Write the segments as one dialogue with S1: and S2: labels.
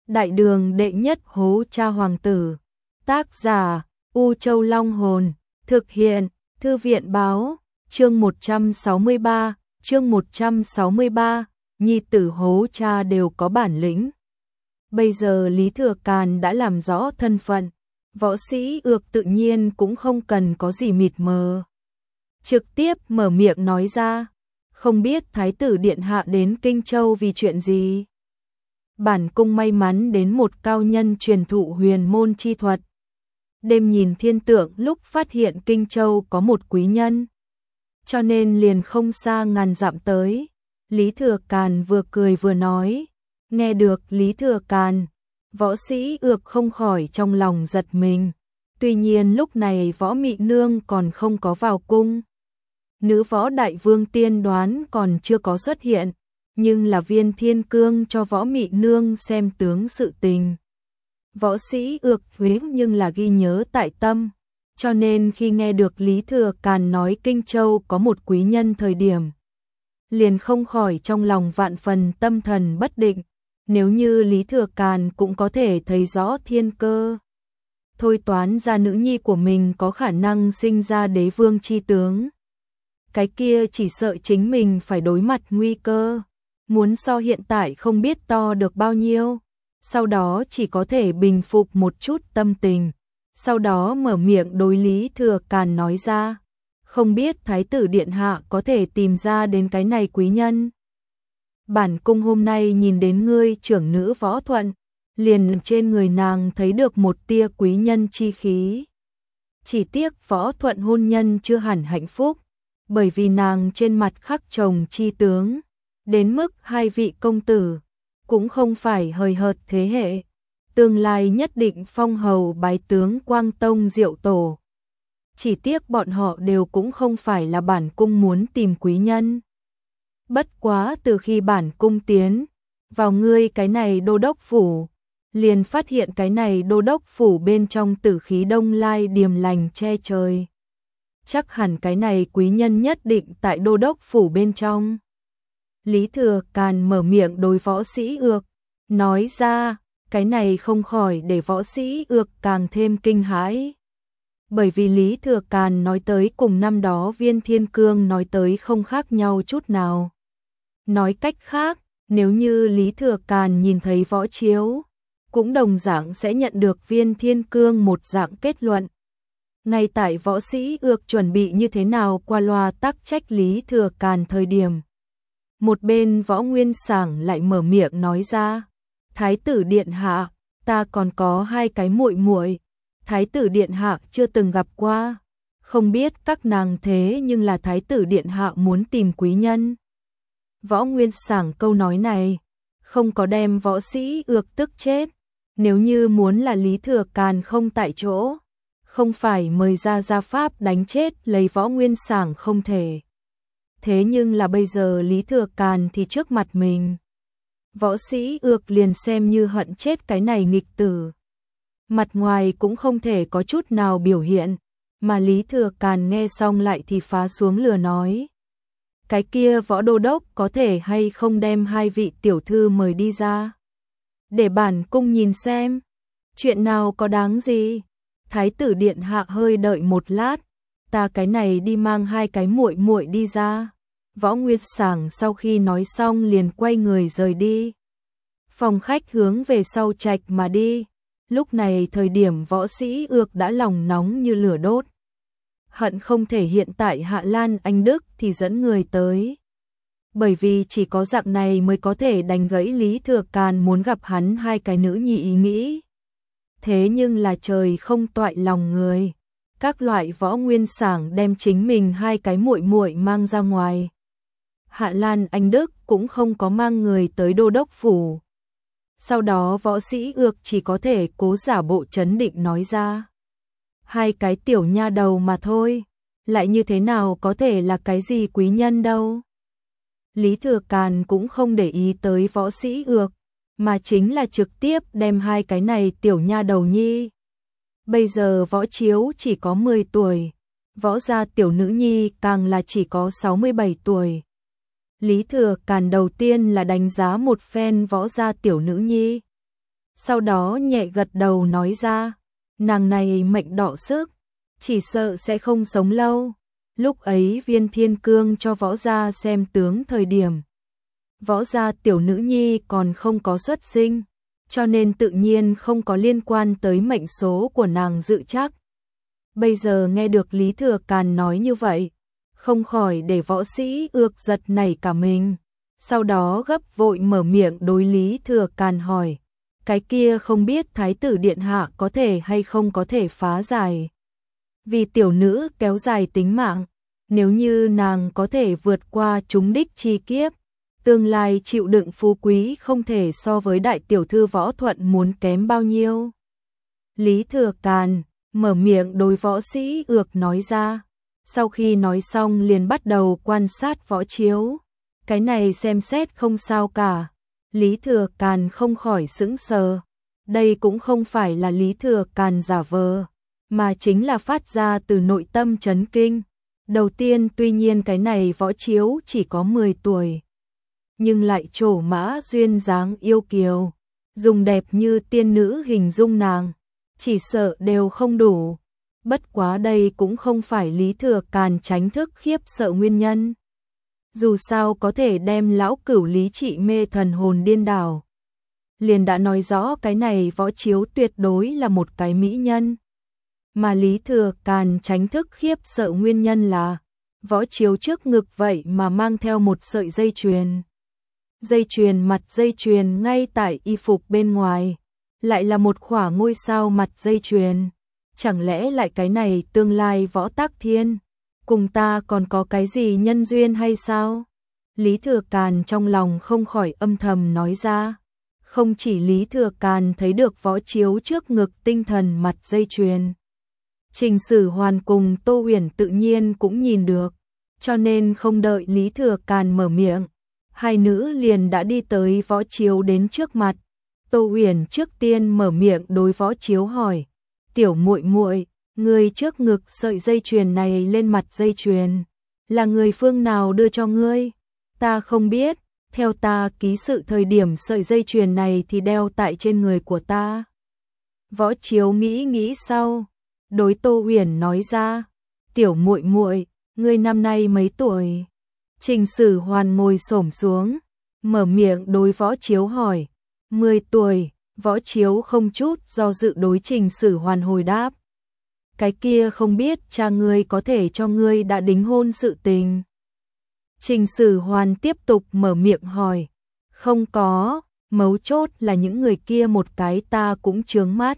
S1: Đại đường đệ nhất hố cha hoàng tử. Tác giả U Châu Long Hồn. Thực hiện Thư viện Báo. Chương 163, nhi tử hố cha đều có bản lĩnh. Bây giờ Lý Thừa Càn đã làm rõ thân phận, võ sĩ Ược tự nhiên cũng không cần có gì mịt mờ. Trực tiếp mở miệng nói ra, không biết Thái tử Điện Hạ đến Kinh Châu vì chuyện gì. Bản cung may mắn đến một cao nhân truyền thụ huyền môn chi thuật. Đêm nhìn thiên tượng lúc phát hiện Kinh Châu có một quý nhân, cho nên liền không xa ngàn dặm tới. Lý Thừa Càn vừa cười vừa nói. Nghe được Lý Thừa Càn, võ sĩ Ược không khỏi trong lòng giật mình. Tuy nhiên lúc này Võ Mị Nương còn không có vào cung. Nữ võ đại vương tiên đoán còn chưa có xuất hiện, nhưng là Viên Thiên Cương cho Võ Mị Nương xem tướng sự tình. Võ sĩ Ược thuế nhưng là ghi nhớ tại tâm, cho nên khi nghe được Lý Thừa Càn nói Kinh Châu có một quý nhân thời điểm, liền không khỏi trong lòng vạn phần tâm thần bất định. Nếu như Lý Thừa Càn cũng có thể thấy rõ thiên cơ, thôi toán ra nữ nhi của mình có khả năng sinh ra đế vương chi tướng, cái kia chỉ sợ chính mình phải đối mặt nguy cơ, muốn so hiện tại không biết to được bao nhiêu. Sau đó chỉ có thể bình phục một chút tâm tình, sau đó mở miệng đối Lý Thừa Càn nói ra, không biết Thái tử Điện Hạ có thể tìm ra đến cái này quý nhân. Bản cung hôm nay nhìn đến ngươi trưởng nữ Võ Thuận, liền trên người nàng thấy được một tia quý nhân chi khí. Chỉ tiếc Võ Thuận hôn nhân chưa hẳn hạnh phúc, bởi vì nàng trên mặt khắc chồng chi tướng, đến mức hai vị công tử cũng không phải hời hợt thế hệ, tương lai nhất định phong hầu bái tướng Quang Tông Diệu Tổ. Chỉ tiếc bọn họ đều cũng không phải là bản cung muốn tìm quý nhân. Bất quá từ khi bản cung tiến vào ngươi cái này đô đốc phủ, liền phát hiện cái này đô đốc phủ bên trong tử khí đông lai điềm lành che trời. Chắc hẳn cái này quý nhân nhất định tại đô đốc phủ bên trong. Lý Thừa Càn mở miệng đối võ sĩ Ược, nói ra, cái này không khỏi để võ sĩ Ược càng thêm kinh hãi. Bởi vì Lý Thừa Càn nói tới cùng năm đó Viên Thiên Cương nói tới không khác nhau chút nào. Nói cách khác, nếu như Lý Thừa Càn nhìn thấy võ chiếu, cũng đồng dạng sẽ nhận được Viên Thiên Cương một dạng kết luận. Ngay tại võ sĩ Ược chuẩn bị như thế nào qua loa tắc trách Lý Thừa Càn thời điểm, một bên Võ Nguyên Sảng lại mở miệng nói ra, Thái tử Điện Hạ, ta còn có hai cái muội muội, Thái tử Điện Hạ chưa từng gặp qua, không biết các nàng thế nhưng là Thái tử Điện Hạ muốn tìm quý nhân. Võ Nguyên Sảng câu nói này không có đem võ sĩ Ược tức chết, nếu như muốn là Lý Thừa Càn không tại chỗ, không phải mời ra gia pháp đánh chết lấy Võ Nguyên Sảng không thể. Thế nhưng là bây giờ Lý Thừa Càn thì trước mặt mình, võ sĩ Ược liền xem như hận chết cái này nghịch tử. Mặt ngoài cũng không thể có chút nào biểu hiện, mà Lý Thừa Càn nghe xong lại thì phá xuống lừa nói. Cái kia Võ Đô Đốc có thể hay không đem hai vị tiểu thư mời đi ra, để bản cung nhìn xem, chuyện nào có đáng gì. Thái tử Điện Hạ hơi đợi một lát, ta cái này đi mang hai cái muội muội đi ra. Võ Nguyên Sảng sau khi nói xong liền quay người rời đi. Phòng khách hướng về sau trạch mà đi. Lúc này thời điểm võ sĩ Ược đã lòng nóng như lửa đốt, hận không thể hiện tại Hạ Lan Anh Đức thì dẫn người tới. Bởi vì chỉ có dạng này mới có thể đánh gãy Lý Thừa Càn muốn gặp hắn hai cái nữ nhi ý nghĩ. Thế nhưng là trời không toại lòng người, các loại Võ Nguyên Sảng đem chính mình hai cái muội muội mang ra ngoài. Hạ Lan Anh Đức cũng không có mang người tới đô đốc phủ. Sau đó võ sĩ Ược chỉ có thể cố giả bộ trấn định nói ra, hai cái tiểu nha đầu mà thôi, lại như thế nào có thể là cái gì quý nhân đâu. Lý Thừa Càn cũng không để ý tới võ sĩ Ược, mà chính là trực tiếp đem hai cái này tiểu nha đầu nhi. Bây giờ võ chiếu chỉ có 10 tuổi, võ gia tiểu nữ nhi càng là chỉ có 67 tuổi. Lý Thừa Càn đầu tiên là đánh giá một phen võ gia tiểu nữ nhi, sau đó nhẹ gật đầu nói ra, nàng này mệnh đỏ sức, chỉ sợ sẽ không sống lâu. Lúc ấy Viên Thiên Cương cho võ gia xem tướng thời điểm. Võ gia tiểu nữ nhi còn không có xuất sinh, cho nên tự nhiên không có liên quan tới mệnh số của nàng dự chắc. Bây giờ nghe được Lý Thừa Càn nói như vậy, không khỏi để võ sĩ ược giật nảy cả mình. Sau đó gấp vội mở miệng đối Lý Thừa Càn hỏi, cái kia không biết Thái tử Điện Hạ có thể hay không có thể phá giải. Vì tiểu nữ kéo dài tính mạng, nếu như nàng có thể vượt qua trúng đích chi kiếp, tương lai chịu đựng phú quý không thể so với đại tiểu thư Võ Thuận muốn kém bao nhiêu. Lý Thừa Càn mở miệng đối võ sĩ ược nói ra, sau khi nói xong liền bắt đầu quan sát Võ Chiếu. Cái này xem xét không sao cả. Lý Thừa Càn không khỏi sững sờ. Đây cũng không phải là Lý Thừa Càn giả vờ, mà chính là phát ra từ nội tâm chấn kinh. Đầu tiên tuy nhiên cái này Võ Chiếu chỉ có 10 tuổi, nhưng lại trổ mã duyên dáng yêu kiều, dùng đẹp như tiên nữ hình dung nàng, chỉ sợ đều không đủ. Bất quá đây cũng không phải Lý Thừa Càn tránh thức khiếp sợ nguyên nhân. Dù sao có thể đem lão cửu Lý trị mê thần hồn điên đảo, liền đã nói rõ cái này Võ Chiếu tuyệt đối là một cái mỹ nhân. Mà Lý Thừa Càn tránh thức khiếp sợ nguyên nhân là Võ Chiếu trước ngực vậy mà mang theo một sợi dây chuyền. Dây chuyền mặt dây chuyền ngay tại y phục bên ngoài, lại là một khỏa ngôi sao mặt dây chuyền. Chẳng lẽ lại cái này tương lai Võ Tắc Thiên cùng ta còn có cái gì nhân duyên hay sao? Lý Thừa Càn trong lòng không khỏi âm thầm nói ra. Không chỉ Lý Thừa Càn thấy được Võ Chiếu trước ngực tinh thần mặt dây chuyền, Trình Sử Hoàn cùng Tô Huyền tự nhiên cũng nhìn được, cho nên không đợi Lý Thừa Càn mở miệng, hai nữ liền đã đi tới Võ Chiếu đến trước mặt. Tô Huyền trước tiên mở miệng đối Võ Chiếu hỏi, tiểu muội muội, người trước ngực sợi dây chuyền này lên mặt dây chuyền, là người phương nào đưa cho ngươi? Ta không biết, theo ta ký sự thời điểm sợi dây chuyền này thì đeo tại trên người của ta. Võ Chiếu nghĩ nghĩ sau, đối Tô Huyền nói ra, tiểu muội muội, ngươi năm nay mấy tuổi? Trình Sử Hoàn ngồi xổm xuống, mở miệng đối Võ Chiếu hỏi, 10 tuổi. Võ Chiếu không chút do dự đối Trình Sử Hoàn hồi đáp, cái kia không biết cha ngươi có thể cho ngươi đã đính hôn sự tình. Trình Sử Hoàn tiếp tục mở miệng hỏi, không có, mấu chốt là những người kia một cái ta cũng chướng mắt.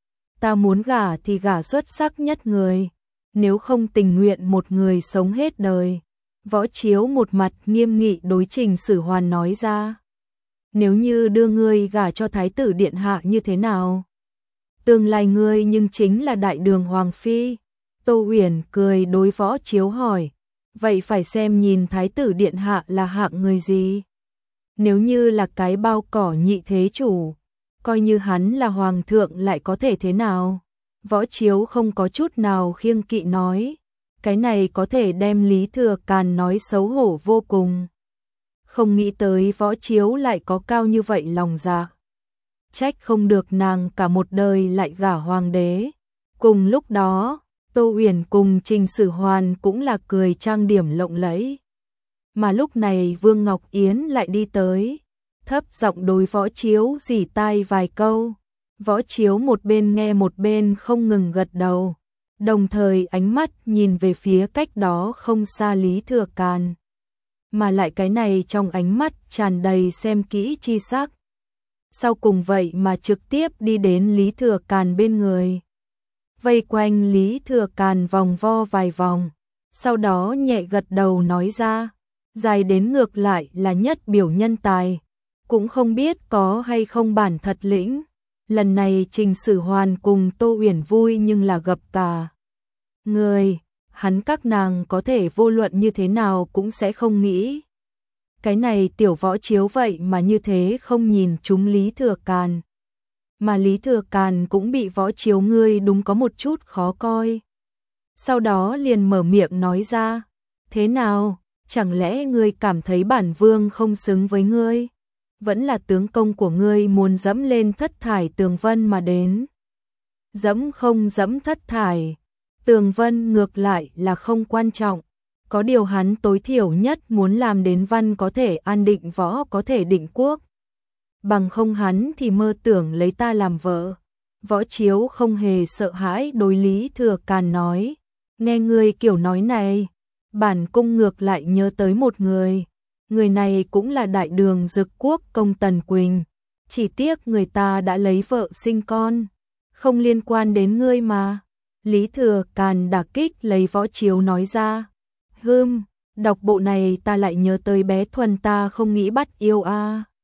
S1: Ta muốn gả thì gả xuất sắc nhất người, nếu không tình nguyện một người sống hết đời. Võ Chiếu một mặt nghiêm nghị đối Trình Sử Hoàn nói ra, nếu như đưa ngươi gả cho Thái tử Điện Hạ như thế nào? Tương lai ngươi nhưng chính là đại đường hoàng phi. Tô Huyền cười đối Võ Chiếu hỏi, vậy phải xem nhìn Thái tử Điện Hạ là hạng người gì? Nếu như là cái bao cỏ nhị thế chủ, coi như hắn là hoàng thượng lại có thể thế nào? Võ Chiếu không có chút nào khiêng kỵ nói, cái này có thể đem Lý Thừa Càn nói xấu hổ vô cùng. Không nghĩ tới Võ Chiếu lại có cao như vậy lòng dạ. Trách không được nàng cả một đời lại gả hoàng đế. Cùng lúc đó, Tô Huyền cùng Trình Sử Hoàn cũng là cười trang điểm lộng lẫy. Mà lúc này Vương Ngọc Yến lại đi tới, thấp giọng đối Võ Chiếu rỉ tai vài câu. Võ Chiếu một bên nghe một bên không ngừng gật đầu, đồng thời ánh mắt nhìn về phía cách đó không xa Lý Thừa Càn. Mà lại cái này trong ánh mắt tràn đầy xem kỹ chi sắc. Sau cùng vậy mà trực tiếp đi đến Lý Thừa Càn bên người, vây quanh Lý Thừa Càn vòng vo vài vòng, sau đó nhẹ gật đầu nói ra, dài đến ngược lại là nhất biểu nhân tài, cũng không biết có hay không bản thật lĩnh. Lần này Trình Sử Hoàn cùng Tô Huyền vui nhưng là gặp cả người, hắn các nàng có thể vô luận như thế nào cũng sẽ không nghĩ. Cái này tiểu Võ Chiếu vậy mà như thế không nhìn chúng Lý Thừa Càn. Mà Lý Thừa Càn cũng bị Võ Chiếu ngươi đúng có một chút khó coi. Sau đó liền mở miệng nói ra, thế nào, chẳng lẽ ngươi cảm thấy bản vương không xứng với ngươi? vẫn là tướng công của ngươi muốn dẫm lên thất thải tường vân mà đến. Dẫm không dẫm thất thải, tường vân ngược lại là không quan trọng. Có điều hắn tối thiểu nhất muốn làm đến văn có thể an định võ có thể định quốc. Bằng không hắn thì mơ tưởng lấy ta làm vợ. Võ Chiếu không hề sợ hãi đối Lý Thừa Càn nói. Nghe người kiểu nói này, bản cung ngược lại nhớ tới một người. Người này cũng là đại đường Dực Quốc công Tần Quỳnh. Chỉ tiếc người ta đã lấy vợ sinh con. Không liên quan đến ngươi mà. Lý Thừa Càn đả kích lấy Võ Chiếu nói ra. Đọc bộ này ta lại nhớ tới bé Thuần ta không nghĩ bắt yêu a.